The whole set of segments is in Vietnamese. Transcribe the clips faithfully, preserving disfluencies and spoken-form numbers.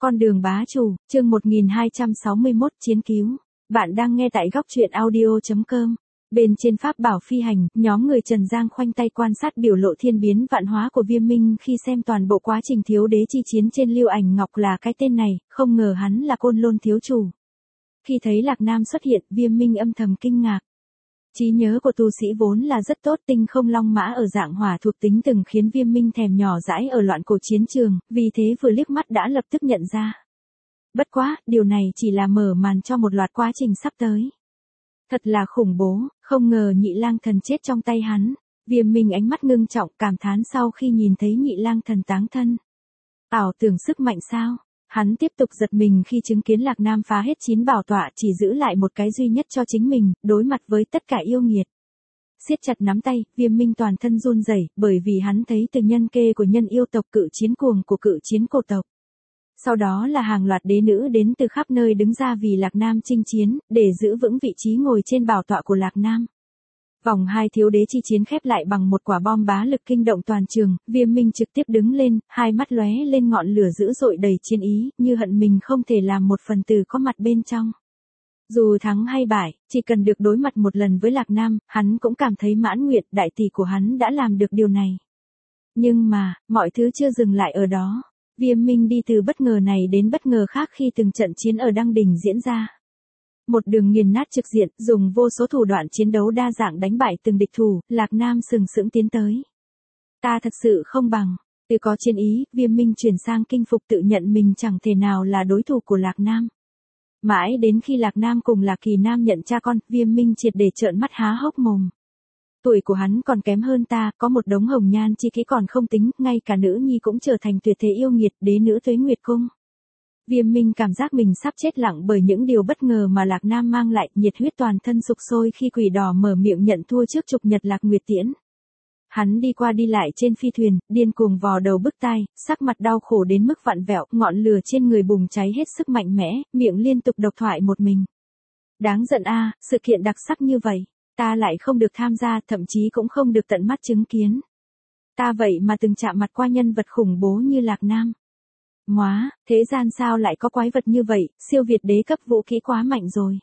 Con đường bá chủ, chương một nghìn hai trăm sáu mươi mốt chiến cứu. Bạn đang nghe tại góc truyện audio chấm com. Bên trên pháp bảo phi hành, nhóm người Trần Giang khoanh tay quan sát biểu lộ thiên biến vạn hóa của Viêm Minh khi xem toàn bộ quá trình thiếu đế chi chiến trên Lưu Ảnh Ngọc là cái tên này, không ngờ hắn là Côn Lôn thiếu chủ. Khi thấy Lạc Nam xuất hiện, Viêm Minh âm thầm kinh ngạc. Trí nhớ của tu sĩ vốn là rất tốt, tinh không long mã ở dạng hỏa thuộc tính từng khiến Viêm Minh thèm nhỏ dãi ở loạn cổ chiến trường, vì thế vừa liếc mắt đã lập tức nhận ra. Bất quá, điều này chỉ là mở màn cho một loạt quá trình sắp tới. Thật là khủng bố, không ngờ nhị lang thần chết trong tay hắn. Viêm Minh ánh mắt ngưng trọng cảm thán sau khi nhìn thấy nhị lang thần táng thân. Ảo tưởng sức mạnh sao? Hắn tiếp tục giật mình khi chứng kiến Lạc Nam phá hết chín bảo tọa chỉ giữ lại một cái duy nhất cho chính mình, đối mặt với tất cả yêu nghiệt. Siết chặt nắm tay, Viêm Minh toàn thân run rẩy, bởi vì hắn thấy từ nhân kê của nhân yêu tộc cự chiến cuồng của cự chiến cổ tộc. Sau đó là hàng loạt đế nữ đến từ khắp nơi đứng ra vì Lạc Nam chinh chiến, để giữ vững vị trí ngồi trên bảo tọa của Lạc Nam. Vòng hai thiếu đế chi chiến khép lại bằng một quả bom bá lực kinh động toàn trường, Viêm Minh trực tiếp đứng lên, hai mắt lóe lên ngọn lửa dữ dội đầy chiến ý, như hận mình không thể làm một phần tử có mặt bên trong. Dù thắng hay bại, chỉ cần được đối mặt một lần với Lạc Nam, hắn cũng cảm thấy mãn nguyện, đại tỷ của hắn đã làm được điều này. Nhưng mà, mọi thứ chưa dừng lại ở đó. Viêm Minh đi từ bất ngờ này đến bất ngờ khác khi từng trận chiến ở Đăng Đỉnh diễn ra. Một đường nghiền nát trực diện, dùng vô số thủ đoạn chiến đấu đa dạng đánh bại từng địch thủ, Lạc Nam sừng sững tiến tới. Ta thật sự không bằng. Từ có chiến ý, Viêm Minh chuyển sang kinh phục tự nhận mình chẳng thể nào là đối thủ của Lạc Nam. Mãi đến khi Lạc Nam cùng Lạc Kỳ Nam nhận cha con, Viêm Minh triệt để trợn mắt há hốc mồm. Tuổi của hắn còn kém hơn ta, có một đống hồng nhan chi kỹ còn không tính, ngay cả nữ nhi cũng trở thành tuyệt thế yêu nghiệt, đế nữ Tuế Nguyệt Cung. Viêm Minh cảm giác mình sắp chết lặng bởi những điều bất ngờ mà Lạc Nam mang lại, nhiệt huyết toàn thân sục sôi khi Quỷ Đỏ mở miệng nhận thua trước Trục Nhật Lạc Nguyệt Tiễn. Hắn đi qua đi lại trên phi thuyền, điên cuồng vò đầu bứt tai, sắc mặt đau khổ đến mức vặn vẹo, ngọn lửa trên người bùng cháy hết sức mạnh mẽ, miệng liên tục độc thoại một mình. Đáng giận a, sự kiện đặc sắc như vậy, ta lại không được tham gia, thậm chí cũng không được tận mắt chứng kiến. Ta vậy mà từng chạm mặt qua nhân vật khủng bố như Lạc Nam. Móa, thế gian sao lại có quái vật như vậy, siêu việt đế cấp vũ khí quá mạnh rồi.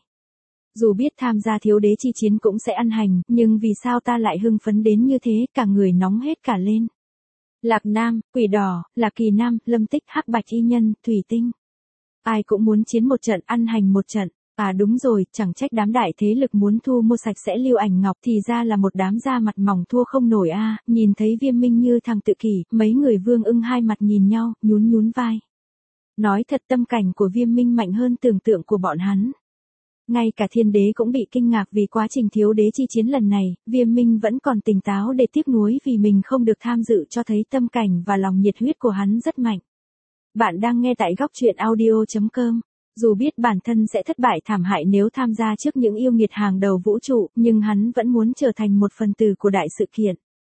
Dù biết tham gia thiếu đế chi chiến cũng sẽ ăn hành, nhưng vì sao ta lại hưng phấn đến như thế, cả người nóng hết cả lên. Lạc Nam, Quỷ Đỏ, Lạc Kỳ Nam, Lâm Tích, Hắc Bạch Y Nhân, Thủy Tinh. Ai cũng muốn chiến một trận, ăn hành một trận. À đúng rồi, chẳng trách đám đại thế lực muốn thu mua sạch sẽ Lưu Ảnh Ngọc, thì ra là một đám da mặt mỏng thua không nổi a. À. Nhìn thấy Viêm Minh như thằng tự kỷ, mấy người Vương Ưng hai mặt nhìn nhau, nhún nhún vai. Nói thật, tâm cảnh của Viêm Minh mạnh hơn tưởng tượng của bọn hắn. Ngay cả thiên đế cũng bị kinh ngạc vì quá trình thiếu đế chi chiến lần này, Viêm Minh vẫn còn tỉnh táo để tiếc nuối vì mình không được tham dự, cho thấy tâm cảnh và lòng nhiệt huyết của hắn rất mạnh. Bạn đang nghe tại góc truyện audio chấm com. Dù biết bản thân sẽ thất bại thảm hại nếu tham gia trước những yêu nghiệt hàng đầu vũ trụ, nhưng hắn vẫn muốn trở thành một phần tử của đại sự kiện.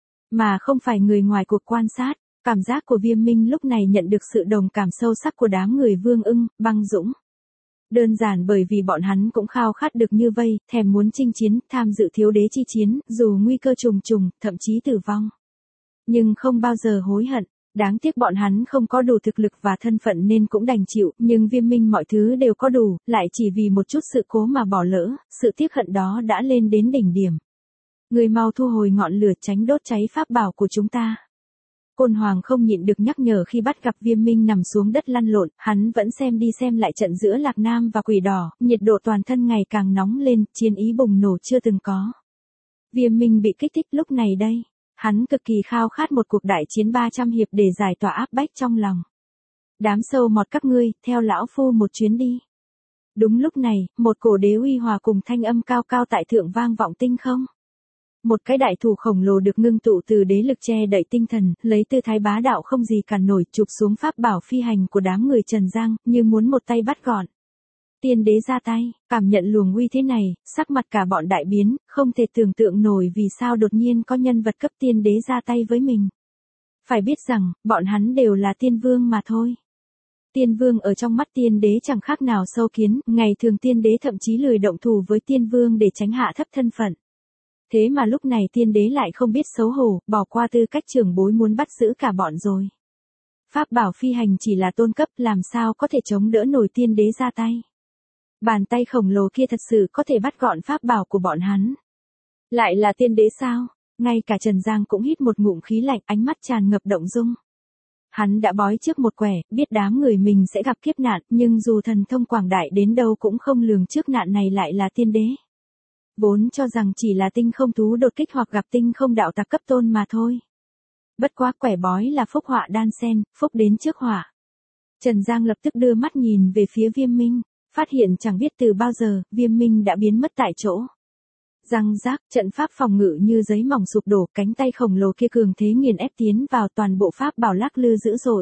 Mà không phải người ngoài cuộc quan sát. Cảm giác của Viêm Minh lúc này nhận được sự đồng cảm sâu sắc của đám người Vương Ưng, Băng Dũng. Đơn giản bởi vì bọn hắn cũng khao khát được như vây, thèm muốn chinh chiến, tham dự thiếu đế chi chiến, dù nguy cơ trùng trùng, thậm chí tử vong. Nhưng không bao giờ hối hận. Đáng tiếc bọn hắn không có đủ thực lực và thân phận nên cũng đành chịu, nhưng Viêm Minh mọi thứ đều có đủ, lại chỉ vì một chút sự cố mà bỏ lỡ, sự tiếc hận đó đã lên đến đỉnh điểm. Người mau thu hồi ngọn lửa, tránh đốt cháy pháp bảo của chúng ta. Côn Hoàng không nhịn được nhắc nhở khi bắt gặp Viêm Minh nằm xuống đất lăn lộn, hắn vẫn xem đi xem lại trận giữa Lạc Nam và Quỷ Đỏ, nhiệt độ toàn thân ngày càng nóng lên, chiến ý bùng nổ chưa từng có. Viêm Minh bị kích thích lúc này đây. Hắn cực kỳ khao khát một cuộc đại chiến ba trăm hiệp để giải tỏa áp bách trong lòng. Đám sâu mọt các ngươi, theo lão phu một chuyến đi. Đúng lúc này, một cổ đế uy hòa cùng thanh âm cao cao tại thượng vang vọng tinh không. Một cái đại thủ khổng lồ được ngưng tụ từ đế lực che đậy tinh thần, lấy tư thái bá đạo không gì cản nổi, chụp xuống pháp bảo phi hành của đám người Trần Giang, như muốn một tay bắt gọn. Tiên đế ra tay, cảm nhận luồng uy thế này, sắc mặt cả bọn đại biến, không thể tưởng tượng nổi vì sao đột nhiên có nhân vật cấp tiên đế ra tay với mình. Phải biết rằng, bọn hắn đều là tiên vương mà thôi. Tiên vương ở trong mắt tiên đế chẳng khác nào sâu kiến, ngày thường tiên đế thậm chí lười động thủ với tiên vương để tránh hạ thấp thân phận. Thế mà lúc này tiên đế lại không biết xấu hổ, bỏ qua tư cách trưởng bối muốn bắt giữ cả bọn rồi. pháp bảo phi hành chỉ là tôn cấp, làm sao có thể chống đỡ nổi tiên đế ra tay. Bàn tay khổng lồ kia thật sự có thể bắt gọn pháp bảo của bọn hắn. Lại là tiên đế sao? Ngay cả Trần Giang cũng hít một ngụm khí lạnh, ánh mắt tràn ngập động dung. Hắn đã bói trước một quẻ, biết đám người mình sẽ gặp kiếp nạn, nhưng dù thần thông quảng đại đến đâu cũng không lường trước nạn này lại là tiên đế. Vốn cho rằng chỉ là tinh không thú đột kích hoặc gặp tinh không đạo tặc cấp tôn mà thôi. Bất quá quẻ bói là phúc họa đan xen, phúc đến trước họa. Trần Giang lập tức đưa mắt nhìn về phía Viêm Minh, phát hiện chẳng biết từ bao giờ, Viêm Minh đã biến mất tại chỗ. Răng rác, trận pháp phòng ngự như giấy mỏng sụp đổ, cánh tay khổng lồ kia cường thế nghiền ép tiến vào, toàn bộ pháp bảo lắc lư dữ dội.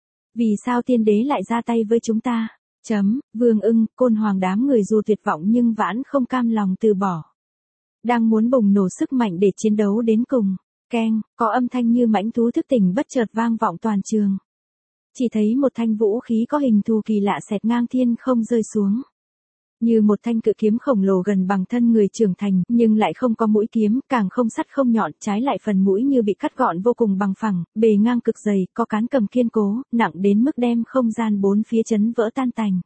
Vì sao tiên đế lại ra tay với chúng ta? Chấm, Vương Ưng, Côn Hoàng đám người dù tuyệt vọng nhưng vẫn không cam lòng từ bỏ. Đang muốn bùng nổ sức mạnh để chiến đấu đến cùng. Keng, có âm thanh như mãnh thú thức tỉnh bất chợt vang vọng toàn trường. Chỉ thấy một thanh vũ khí có hình thù kỳ lạ xẹt ngang thiên không rơi xuống. Như một thanh cự kiếm khổng lồ gần bằng thân người trưởng thành, nhưng lại không có mũi kiếm, càng không sắt không nhọn, trái lại phần mũi như bị cắt gọn vô cùng bằng phẳng, bề ngang cực dày, có cán cầm kiên cố, nặng đến mức đem không gian bốn phía chấn vỡ tan tành.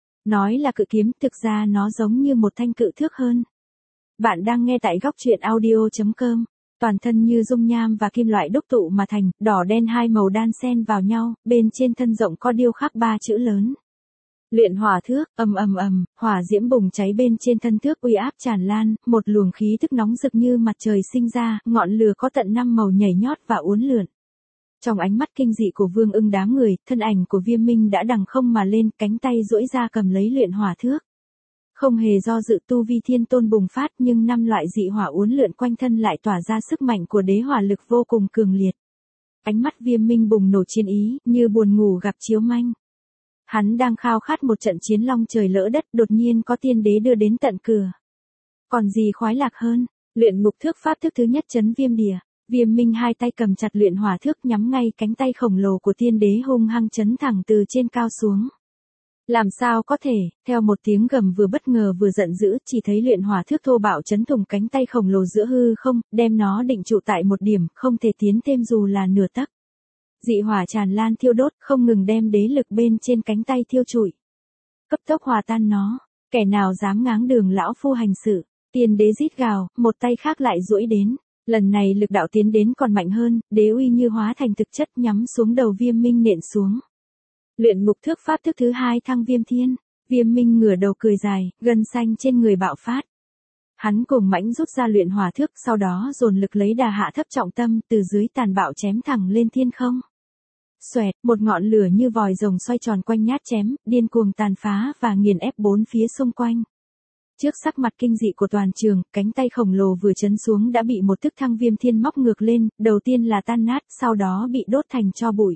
Nói là cự kiếm, thực ra nó giống như một thanh cự thước hơn. Bạn đang nghe tại góc truyện audio chấm com. Toàn thân như dung nham và kim loại đúc tụ mà thành, đỏ đen hai màu đan xen vào nhau, bên trên thân rộng có điêu khắc ba chữ lớn. Luyện hỏa thước, ầm ầm ầm, hỏa diễm bùng cháy bên trên thân thước uy áp tràn lan, một luồng khí thức nóng rực như mặt trời sinh ra, ngọn lửa có tận năm màu nhảy nhót và uốn lượn. Trong ánh mắt kinh dị của Vương Ưng đám người, thân ảnh của Viêm Minh đã đằng không mà lên, cánh tay duỗi ra cầm lấy luyện hỏa thước. Không hề do dự tu vi thiên tôn bùng phát, nhưng năm loại dị hỏa uốn lượn quanh thân lại tỏa ra sức mạnh của đế hỏa lực vô cùng cường liệt. Ánh mắt Viêm Minh bùng nổ chiến ý, như buồn ngủ gặp chiếu manh. Hắn đang khao khát một trận chiến long trời lỡ đất, đột nhiên có tiên đế đưa đến tận cửa. Còn gì khoái lạc hơn, luyện ngục thước pháp thức thứ nhất chấn viêm địa. Viêm Minh hai tay cầm chặt luyện hỏa thước, nhắm ngay cánh tay khổng lồ của tiên đế hung hăng chấn thẳng từ trên cao xuống. Làm sao có thể, theo một tiếng gầm vừa bất ngờ vừa giận dữ, chỉ thấy luyện hỏa thước thô bạo chấn thủng cánh tay khổng lồ giữa hư không, đem nó định trụ tại một điểm, không thể tiến thêm dù là nửa tấc. Dị hỏa tràn lan thiêu đốt, không ngừng đem đế lực bên trên cánh tay thiêu trụi. Cấp tốc hòa tan nó, kẻ nào dám ngáng đường lão phu hành sự, tiên đế rít gào, một tay khác lại duỗi đến. Lần này lực đạo tiến đến còn mạnh hơn, đế uy như hóa thành thực chất nhắm xuống đầu Viêm Minh nện xuống. Luyện ngục thước pháp thức thứ hai thăng viêm thiên, Viêm Minh ngửa đầu cười dài, gân xanh trên người bạo phát. Hắn cùng mãnh rút ra luyện hỏa thước, sau đó dồn lực lấy đà hạ thấp trọng tâm, từ dưới tàn bạo chém thẳng lên thiên không. Xoẹt, một ngọn lửa như vòi rồng xoay tròn quanh nhát chém, điên cuồng tàn phá và nghiền ép bốn phía xung quanh. Trước sắc mặt kinh dị của toàn trường, cánh tay khổng lồ vừa chấn xuống đã bị một thức thăng viêm thiên móc ngược lên, đầu tiên là tan nát, sau đó bị đốt thành tro bụi.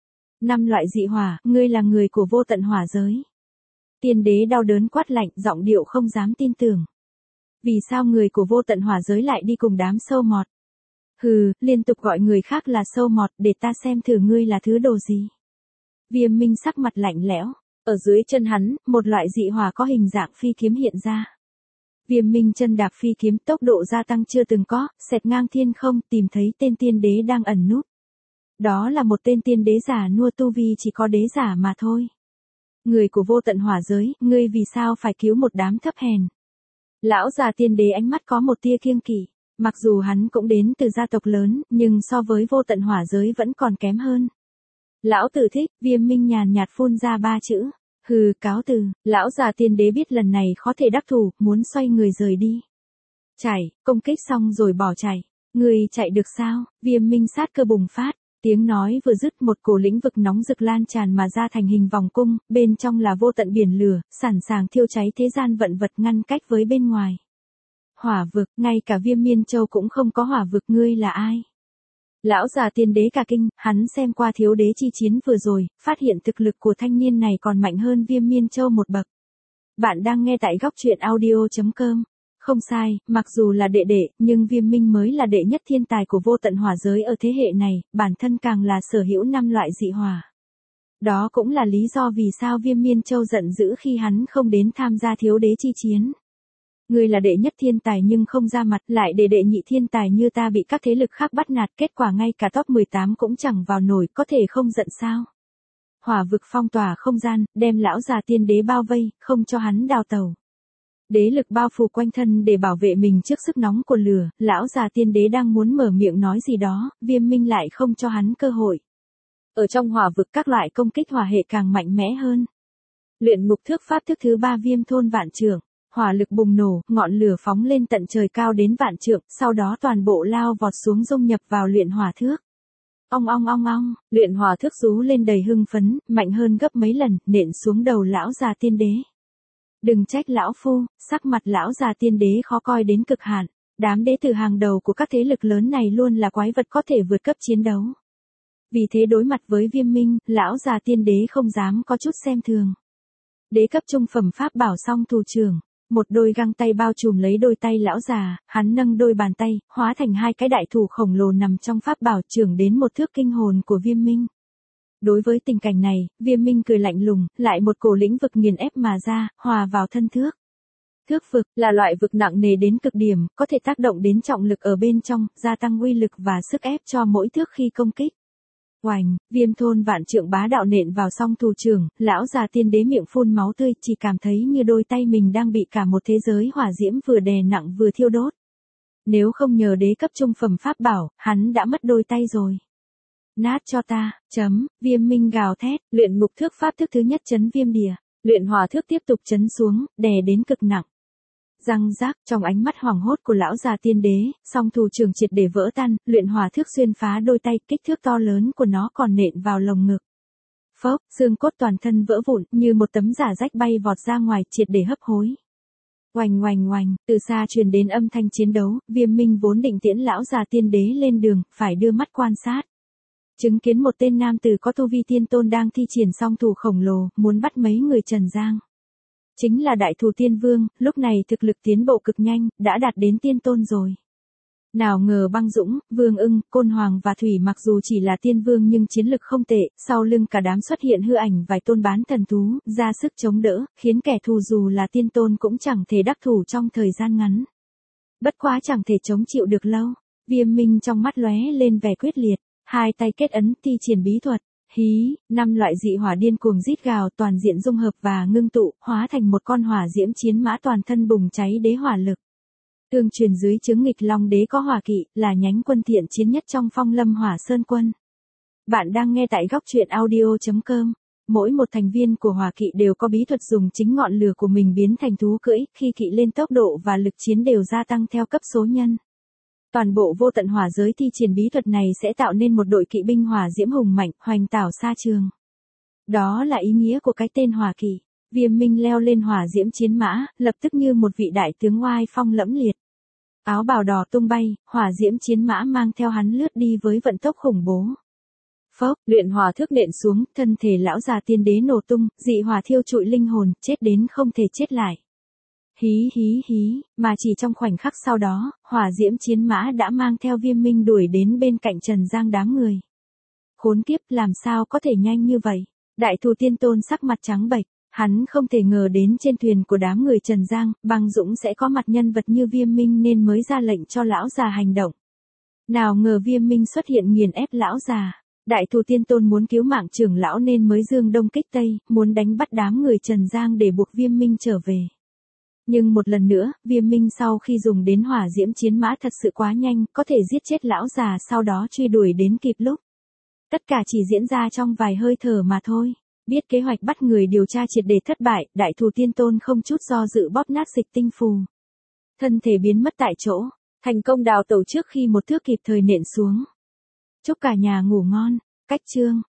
Năm loại dị hỏa, ngươi là người của vô tận hỏa giới. Tiên đế đau đớn quát lạnh, giọng điệu không dám tin tưởng. Vì sao người của vô tận hỏa giới lại đi cùng đám sâu mọt? Hừ, liên tục gọi người khác là sâu mọt, để ta xem thử ngươi là thứ đồ gì. Viêm Minh sắc mặt lạnh lẽo, ở dưới chân hắn, một loại dị hỏa có hình dạng phi kiếm hiện ra. Viêm Minh chân đạp phi kiếm, tốc độ gia tăng chưa từng có, xẹt ngang thiên không, tìm thấy tên tiên đế đang ẩn núp. Đó là một tên tiên đế giả nua, tu vi chỉ có đế giả mà thôi. Người của vô tận hỏa giới, ngươi vì sao phải cứu một đám thấp hèn? Lão già tiên đế ánh mắt có một tia kiêng kỵ, mặc dù hắn cũng đến từ gia tộc lớn, nhưng so với vô tận hỏa giới vẫn còn kém hơn. Lão tử thích, Viêm Minh nhàn nhạt phun ra ba chữ. Hừ, cáo từ, lão già tiên đế biết lần này khó thể đắc thủ, muốn xoay người rời đi. Chạy, công kích xong rồi bỏ chạy. Người chạy được sao? Viêm Minh sát cơ bùng phát. Tiếng nói vừa dứt, một cổ lĩnh vực nóng rực lan tràn mà ra thành hình vòng cung, bên trong là vô tận biển lửa, sẵn sàng thiêu cháy thế gian vận vật ngăn cách với bên ngoài. Hỏa vực, ngay cả Viêm Miên Châu cũng không có hỏa vực, ngươi là ai? Lão già tiên đế cả kinh, hắn xem qua thiếu đế chi chiến vừa rồi, phát hiện thực lực của thanh niên này còn mạnh hơn Viêm Miên Châu một bậc. Bạn đang nghe tại góc truyện audio chấm com. Không sai, mặc dù là đệ đệ, nhưng Viêm Minh mới là đệ nhất thiên tài của vô tận hỏa giới ở thế hệ này, bản thân càng là sở hữu năm loại dị hỏa. Đó cũng là lý do vì sao Viêm Miên Châu giận dữ khi hắn không đến tham gia thiếu đế chi chiến. Ngươi là đệ nhất thiên tài nhưng không ra mặt, lại để đệ nhị thiên tài như ta bị các thế lực khác bắt nạt, kết quả ngay cả top mười tám cũng chẳng vào nổi, có thể không giận sao? Hỏa vực phong tỏa không gian, đem lão già tiên đế bao vây, không cho hắn đào tẩu. Đế lực bao phủ quanh thân để bảo vệ mình trước sức nóng của lửa, lão già tiên đế đang muốn mở miệng nói gì đó, Viêm Minh lại không cho hắn cơ hội. Ở trong hỏa vực các loại công kích hỏa hệ càng mạnh mẽ hơn. Luyện ngục thước pháp thức thứ ba Viêm thôn vạn trượng, hỏa lực bùng nổ, ngọn lửa phóng lên tận trời cao đến vạn trượng, sau đó toàn bộ lao vọt xuống dung nhập vào luyện hỏa thước. Ong ong ong ong, luyện hỏa thước rú lên đầy hưng phấn, mạnh hơn gấp mấy lần, nện xuống đầu lão già tiên đế. Đừng trách lão phu, sắc mặt lão già tiên đế khó coi đến cực hạn. Đám đế tử hàng đầu của các thế lực lớn này luôn là quái vật có thể vượt cấp chiến đấu. Vì thế đối mặt với Viêm Minh, lão già tiên đế không dám có chút xem thường. Đế cấp trung phẩm pháp bảo song thủ trưởng, một đôi găng tay bao trùm lấy đôi tay lão già, hắn nâng đôi bàn tay, hóa thành hai cái đại thủ khổng lồ nằm trong pháp bảo trưởng đến một thước kinh hồn của Viêm Minh. Đối với tình cảnh này, Viêm Minh cười lạnh lùng, lại một cổ lĩnh vực nghiền ép mà ra, hòa vào thân thước. Thước vực là loại vực nặng nề đến cực điểm, có thể tác động đến trọng lực ở bên trong, gia tăng uy lực và sức ép cho mỗi thước khi công kích. Oành, Viêm thôn vạn trượng bá đạo nện vào song thủ trưởng, lão già tiên đế miệng phun máu tươi, chỉ cảm thấy như đôi tay mình đang bị cả một thế giới hỏa diễm vừa đè nặng vừa thiêu đốt. Nếu không nhờ đế cấp trung phẩm pháp bảo, hắn đã mất đôi tay rồi. Nát cho ta, chấm, Viêm Minh gào thét, luyện ngục thước pháp thức thứ nhất chấn viêm đìa, luyện hỏa thước tiếp tục chấn xuống, đè đến cực nặng. Răng rác, trong ánh mắt hoảng hốt của lão già tiên đế, song thủ trưởng triệt để vỡ tan, luyện hỏa thước xuyên phá đôi tay, kích thước to lớn của nó còn nện vào lồng ngực. Phốc, xương cốt toàn thân vỡ vụn, như một tấm giả rách bay vọt ra ngoài, triệt để hấp hối. Oành oành oành, từ xa truyền đến âm thanh chiến đấu, Viêm Minh vốn định tiễn lão già tiên đế lên đường, phải đưa mắt quan sát. Chứng kiến một tên nam tử có tu vi tiên tôn đang thi triển song thủ khổng lồ, muốn bắt mấy người Trần Giang. Chính là đại thù tiên vương, lúc này thực lực tiến bộ cực nhanh, đã đạt đến tiên tôn rồi. Nào ngờ Băng Dũng, Vương Ưng, Côn Hoàng và Thủy mặc dù chỉ là tiên vương nhưng chiến lực không tệ, sau lưng cả đám xuất hiện hư ảnh vài tôn bán thần thú, ra sức chống đỡ, khiến kẻ thù dù là tiên tôn cũng chẳng thể đắc thủ trong thời gian ngắn. Bất quá chẳng thể chống chịu được lâu, Viêm Minh trong mắt lóe lên vẻ quyết liệt, hai tay kết ấn thi triển bí thuật. Hí, năm loại dị hỏa điên cuồng rít gào toàn diện dung hợp và ngưng tụ, hóa thành một con hỏa diễm chiến mã toàn thân bùng cháy đế hỏa lực. Tương truyền dưới chứng nghịch long đế có hỏa kỵ, là nhánh quân thiện chiến nhất trong Phong Lâm Hỏa Sơn quân. Bạn đang nghe tại góc truyện audio chấm com. Mỗi một thành viên của hỏa kỵ đều có bí thuật dùng chính ngọn lửa của mình biến thành thú cưỡi, khi kỵ lên tốc độ và lực chiến đều gia tăng theo cấp số nhân. Toàn bộ vô tận hỏa giới thi triển bí thuật này sẽ tạo nên một đội kỵ binh hỏa diễm hùng mạnh, hoành tảo xa trường. Đó là ý nghĩa của cái tên hỏa kỵ. Viêm Minh leo lên hỏa diễm chiến mã, lập tức như một vị đại tướng oai phong lẫm liệt. Áo bào đỏ tung bay, hỏa diễm chiến mã mang theo hắn lướt đi với vận tốc khủng bố. Phốc, luyện hỏa thước nện xuống, thân thể lão già tiên đế nổ tung, dị hỏa thiêu trụi linh hồn, chết đến không thể chết lại. Hí hí hí, mà chỉ trong khoảnh khắc sau đó, hỏa diễm chiến mã đã mang theo Viêm Minh đuổi đến bên cạnh Trần Giang đám người. Khốn kiếp, làm sao có thể nhanh như vậy? Đại thù tiên tôn sắc mặt trắng bệch, hắn không thể ngờ đến trên thuyền của đám người Trần Giang, Băng Dũng sẽ có mặt nhân vật như Viêm Minh nên mới ra lệnh cho lão già hành động. Nào ngờ Viêm Minh xuất hiện nghiền ép lão già. Đại thù tiên tôn muốn cứu mạng trưởng lão nên mới dương đông kích tây, muốn đánh bắt đám người Trần Giang để buộc Viêm Minh trở về. Nhưng một lần nữa, Viêm Minh sau khi dùng đến hỏa diễm chiến mã thật sự quá nhanh, có thể giết chết lão già sau đó truy đuổi đến kịp lúc. Tất cả chỉ diễn ra trong vài hơi thở mà thôi. Biết kế hoạch bắt người điều tra triệt để thất bại, đại thù tiên tôn không chút do dự bóp nát dịch tinh phù. Thân thể biến mất tại chỗ, thành công đào tẩu trước khi một thước kịp thời nện xuống. Chúc cả nhà ngủ ngon, cách chương.